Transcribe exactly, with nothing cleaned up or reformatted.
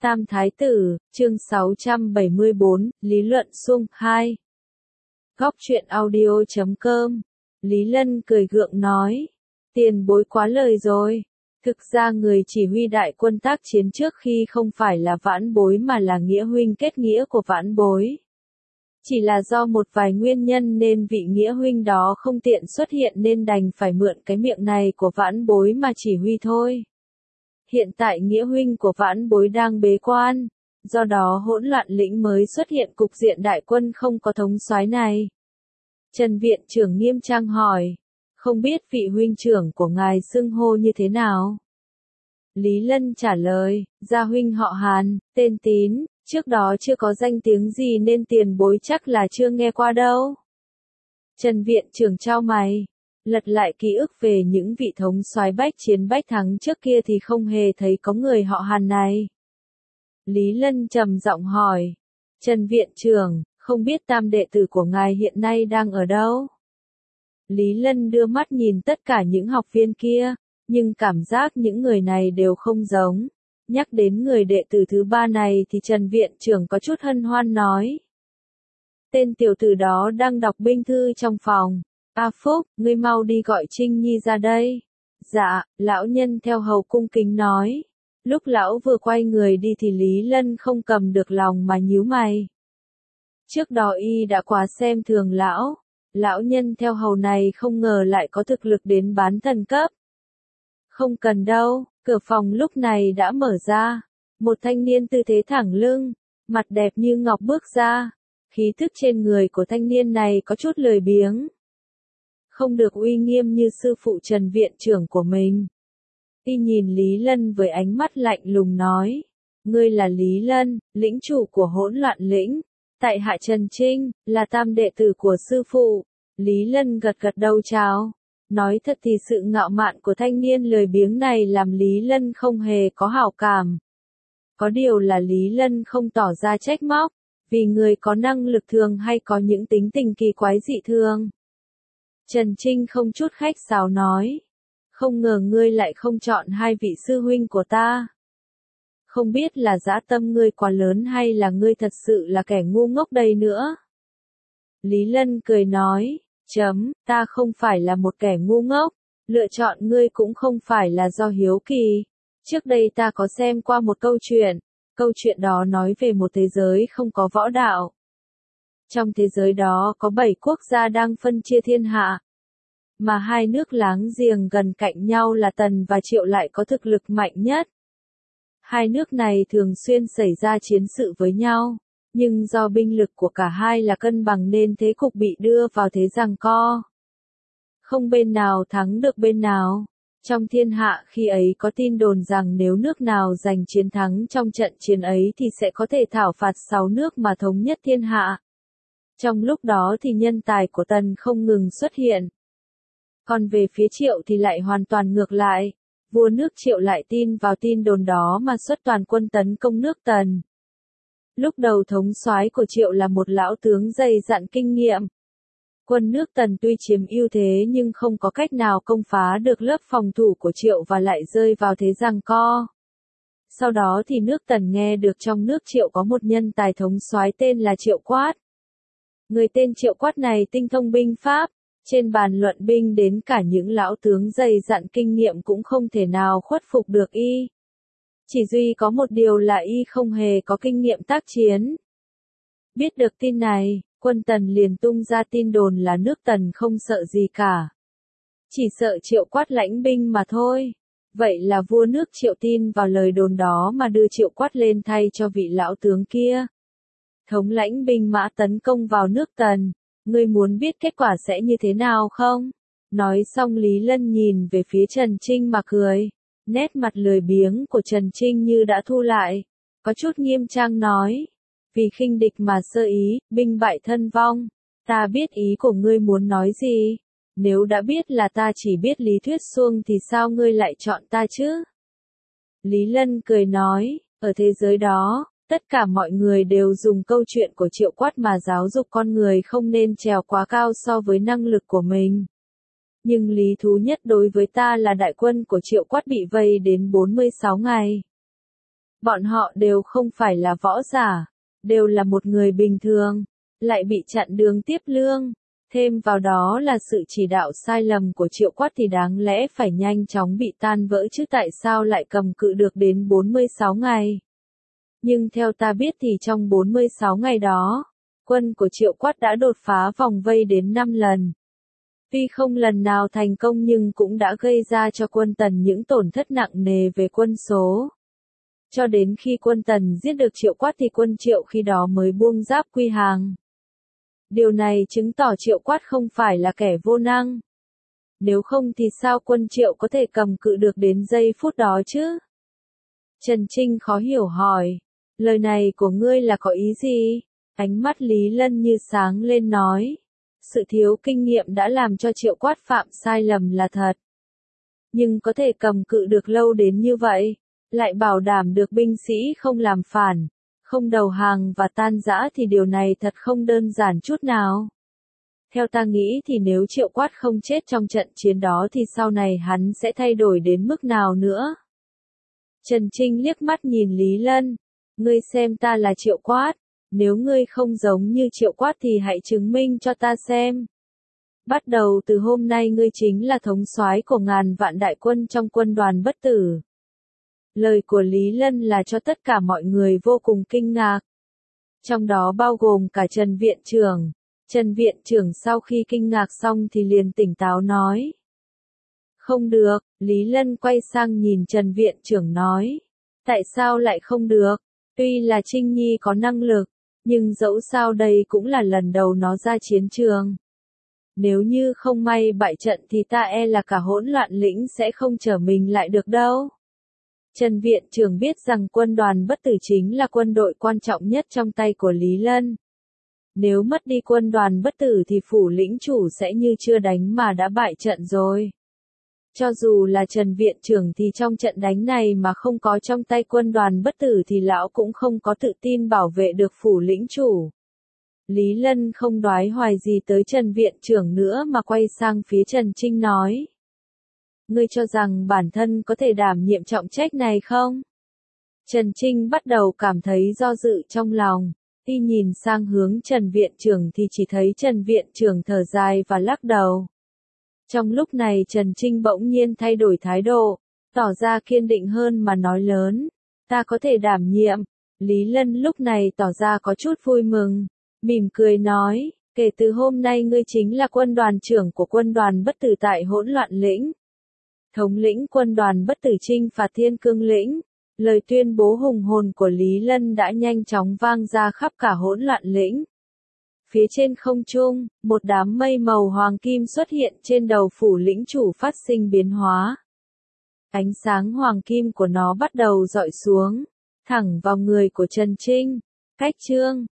Tam Thái Tử, chương sáu trăm bảy mươi bốn, Lý luận xung hai. Góc truyện audio chấm com. Lý Lân cười gượng nói. Tiền bối quá lời rồi. Thực ra người chỉ huy đại quân tác chiến trước khi không phải là Vãn Bối mà là nghĩa huynh kết nghĩa của Vãn Bối. Chỉ là do một vài nguyên nhân nên vị nghĩa huynh đó không tiện xuất hiện nên đành phải mượn cái miệng này của Vãn Bối mà chỉ huy thôi. Hiện tại nghĩa huynh của Vãn Bối đang bế quan, do đó hỗn loạn lĩnh mới xuất hiện cục diện đại quân không có thống soái này. Trần viện trưởng nghiêm trang hỏi, không biết vị huynh trưởng của ngài xưng hô như thế nào? Lý Lân trả lời, gia huynh họ Hàn, tên Tín, trước đó chưa có danh tiếng gì nên tiền bối chắc là chưa nghe qua đâu. Trần viện trưởng trao mày, lật lại ký ức về những vị thống soái bách chiến bách thắng trước kia thì không hề thấy có người họ Hàn này. Lý Lân trầm giọng hỏi, Trần viện trưởng, không biết tam đệ tử của ngài hiện nay đang ở đâu? Lý Lân đưa mắt nhìn tất cả những học viên kia, nhưng cảm giác những người này đều không giống. Nhắc đến người đệ tử thứ ba này thì Trần viện trưởng có chút hân hoan nói. Tên tiểu tử đó đang đọc binh thư trong phòng. A Phúc, ngươi mau đi gọi Trinh Nhi ra đây. Dạ, lão nhân theo hầu cung kính nói. Lúc lão vừa quay người đi thì Lý Lân không cầm được lòng mà nhíu mày. Trước đó y đã quá xem thường lão. Lão nhân theo hầu này không ngờ lại có thực lực đến bán thần cấp. Không cần đâu, cửa phòng lúc này đã mở ra. Một thanh niên tư thế thẳng lưng, mặt đẹp như ngọc bước ra. Khí thức trên người của thanh niên này có chút lười biếng. Không được uy nghiêm như sư phụ Trần viện trưởng của mình. Y nhìn Lý Lân với ánh mắt lạnh lùng nói. Ngươi là Lý Lân, lĩnh chủ của hỗn loạn lĩnh. Tại hạ Trần Trinh, là tam đệ tử của sư phụ. Lý Lân gật gật đầu chào. Nói thật thì sự ngạo mạn của thanh niên lười biếng này làm Lý Lân không hề có hảo cảm. Có điều là Lý Lân không tỏ ra trách móc, vì người có năng lực thường hay có những tính tình kỳ quái dị thường. Trần Trinh không chút khách sáo nói. Không ngờ ngươi lại không chọn hai vị sư huynh của ta. Không biết là dã tâm ngươi quá lớn hay là ngươi thật sự là kẻ ngu ngốc đây nữa. Lý Lân cười nói, chấm, ta không phải là một kẻ ngu ngốc, lựa chọn ngươi cũng không phải là do hiếu kỳ. Trước đây ta có xem qua một câu chuyện, câu chuyện đó nói về một thế giới không có võ đạo. Trong thế giới đó có bảy quốc gia đang phân chia thiên hạ. Mà hai nước láng giềng gần cạnh nhau là Tần và Triệu lại có thực lực mạnh nhất. Hai nước này thường xuyên xảy ra chiến sự với nhau, nhưng do binh lực của cả hai là cân bằng nên thế cục bị đưa vào thế giằng co. Không bên nào thắng được bên nào. Trong thiên hạ khi ấy có tin đồn rằng nếu nước nào giành chiến thắng trong trận chiến ấy thì sẽ có thể thảo phạt sáu nước mà thống nhất thiên hạ. Trong lúc đó thì nhân tài của Tần không ngừng xuất hiện. Còn về phía Triệu thì lại hoàn toàn ngược lại. Vua nước Triệu lại tin vào tin đồn đó mà xuất toàn quân tấn công nước Tần. Lúc đầu thống soái của Triệu là một lão tướng dày dặn kinh nghiệm. Quân nước Tần tuy chiếm ưu thế nhưng không có cách nào công phá được lớp phòng thủ của Triệu và lại rơi vào thế giằng co. Sau đó thì nước Tần nghe được trong nước Triệu có một nhân tài thống soái tên là Triệu Quát. Người tên Triệu Quát này tinh thông binh pháp. Trên bàn luận binh đến cả những lão tướng dày dặn kinh nghiệm cũng không thể nào khuất phục được y. Chỉ duy có một điều là y không hề có kinh nghiệm tác chiến. Biết được tin này, quân Tần liền tung ra tin đồn là nước Tần không sợ gì cả. Chỉ sợ Triệu Quát lãnh binh mà thôi. Vậy là vua nước Triệu tin vào lời đồn đó mà đưa Triệu Quát lên thay cho vị lão tướng kia. Thống lãnh binh mã tấn công vào nước Tần. Ngươi muốn biết kết quả sẽ như thế nào không? Nói xong Lý Lân nhìn về phía Trần Trinh mà cười. Nét mặt lười biếng của Trần Trinh như đã thu lại. Có chút nghiêm trang nói. Vì khinh địch mà sơ ý, binh bại thân vong. Ta biết ý của ngươi muốn nói gì. Nếu đã biết là ta chỉ biết lý thuyết suông thì sao ngươi lại chọn ta chứ? Lý Lân cười nói. Ở thế giới đó, tất cả mọi người đều dùng câu chuyện của Triệu Quát mà giáo dục con người không nên trèo quá cao so với năng lực của mình. Nhưng lý thú nhất đối với ta là đại quân của Triệu Quát bị vây đến bốn mươi sáu ngày. Bọn họ đều không phải là võ giả, đều là một người bình thường, lại bị chặn đường tiếp lương. Thêm vào đó là sự chỉ đạo sai lầm của Triệu Quát thì đáng lẽ phải nhanh chóng bị tan vỡ chứ tại sao lại cầm cự được đến bốn mươi sáu ngày. Nhưng theo ta biết thì trong bốn mươi sáu ngày đó, quân của Triệu Quát đã đột phá vòng vây đến năm lần. Tuy không lần nào thành công nhưng cũng đã gây ra cho quân Tần những tổn thất nặng nề về quân số. Cho đến khi quân Tần giết được Triệu Quát thì quân Triệu khi đó mới buông giáp quy hàng. Điều này chứng tỏ Triệu Quát không phải là kẻ vô năng. Nếu không thì sao quân Triệu có thể cầm cự được đến giây phút đó chứ? Trần Trinh khó hiểu hỏi, lời này của ngươi là có ý gì? Ánh mắt Lý Lân như sáng lên nói, sự thiếu kinh nghiệm đã làm cho Triệu Quát phạm sai lầm là thật. Nhưng có thể cầm cự được lâu đến như vậy, lại bảo đảm được binh sĩ không làm phản, không đầu hàng và tan rã thì điều này thật không đơn giản chút nào. Theo ta nghĩ thì nếu Triệu Quát không chết trong trận chiến đó thì sau này hắn sẽ thay đổi đến mức nào nữa? Trần Trinh liếc mắt nhìn Lý Lân, ngươi xem ta là Triệu Quát, nếu ngươi không giống như Triệu Quát thì hãy chứng minh cho ta xem. Bắt đầu từ hôm nay ngươi chính là thống soái của ngàn vạn đại quân trong quân đoàn bất tử. Lời của Lý Lân là cho tất cả mọi người vô cùng kinh ngạc. Trong đó bao gồm cả Trần Viện Trưởng. Trần Viện Trưởng sau khi kinh ngạc xong thì liền tỉnh táo nói. Không được, Lý Lân quay sang nhìn Trần Viện Trưởng nói. Tại sao lại không được? Tuy là Trinh Nhi có năng lực, nhưng dẫu sao đây cũng là lần đầu nó ra chiến trường. Nếu như không may bại trận thì ta e là cả hỗn loạn lĩnh sẽ không trở mình lại được đâu. Trần Viện Trưởng biết rằng quân đoàn bất tử chính là quân đội quan trọng nhất trong tay của Lý Lân. Nếu mất đi quân đoàn bất tử thì phủ lĩnh chủ sẽ như chưa đánh mà đã bại trận rồi. Cho dù là Trần Viện Trưởng thì trong trận đánh này mà không có trong tay quân đoàn bất tử thì lão cũng không có tự tin bảo vệ được phủ lĩnh chủ. Lý Lân không đoái hoài gì tới Trần Viện Trưởng nữa mà quay sang phía Trần Trinh nói. Ngươi cho rằng bản thân có thể đảm nhiệm trọng trách này không? Trần Trinh bắt đầu cảm thấy do dự trong lòng. Khi nhìn sang hướng Trần Viện Trưởng thì chỉ thấy Trần Viện Trưởng thở dài và lắc đầu. Trong lúc này Trần Trinh bỗng nhiên thay đổi thái độ, tỏ ra kiên định hơn mà nói lớn. Ta có thể đảm nhiệm. Lý Lân lúc này tỏ ra có chút vui mừng, mỉm cười nói, kể từ hôm nay ngươi chính là quân đoàn trưởng của quân đoàn bất tử tại hỗn loạn lĩnh. Thống lĩnh quân đoàn bất tử chinh phạt Thiên Cương lĩnh. Lời tuyên bố hùng hồn của Lý Lân đã nhanh chóng vang ra khắp cả hỗn loạn lĩnh. Phía trên không trung, một đám mây màu hoàng kim xuất hiện trên đầu phủ lĩnh chủ phát sinh biến hóa. Ánh sáng hoàng kim của nó bắt đầu dọi xuống, thẳng vào người của Trần Trinh. Cách chương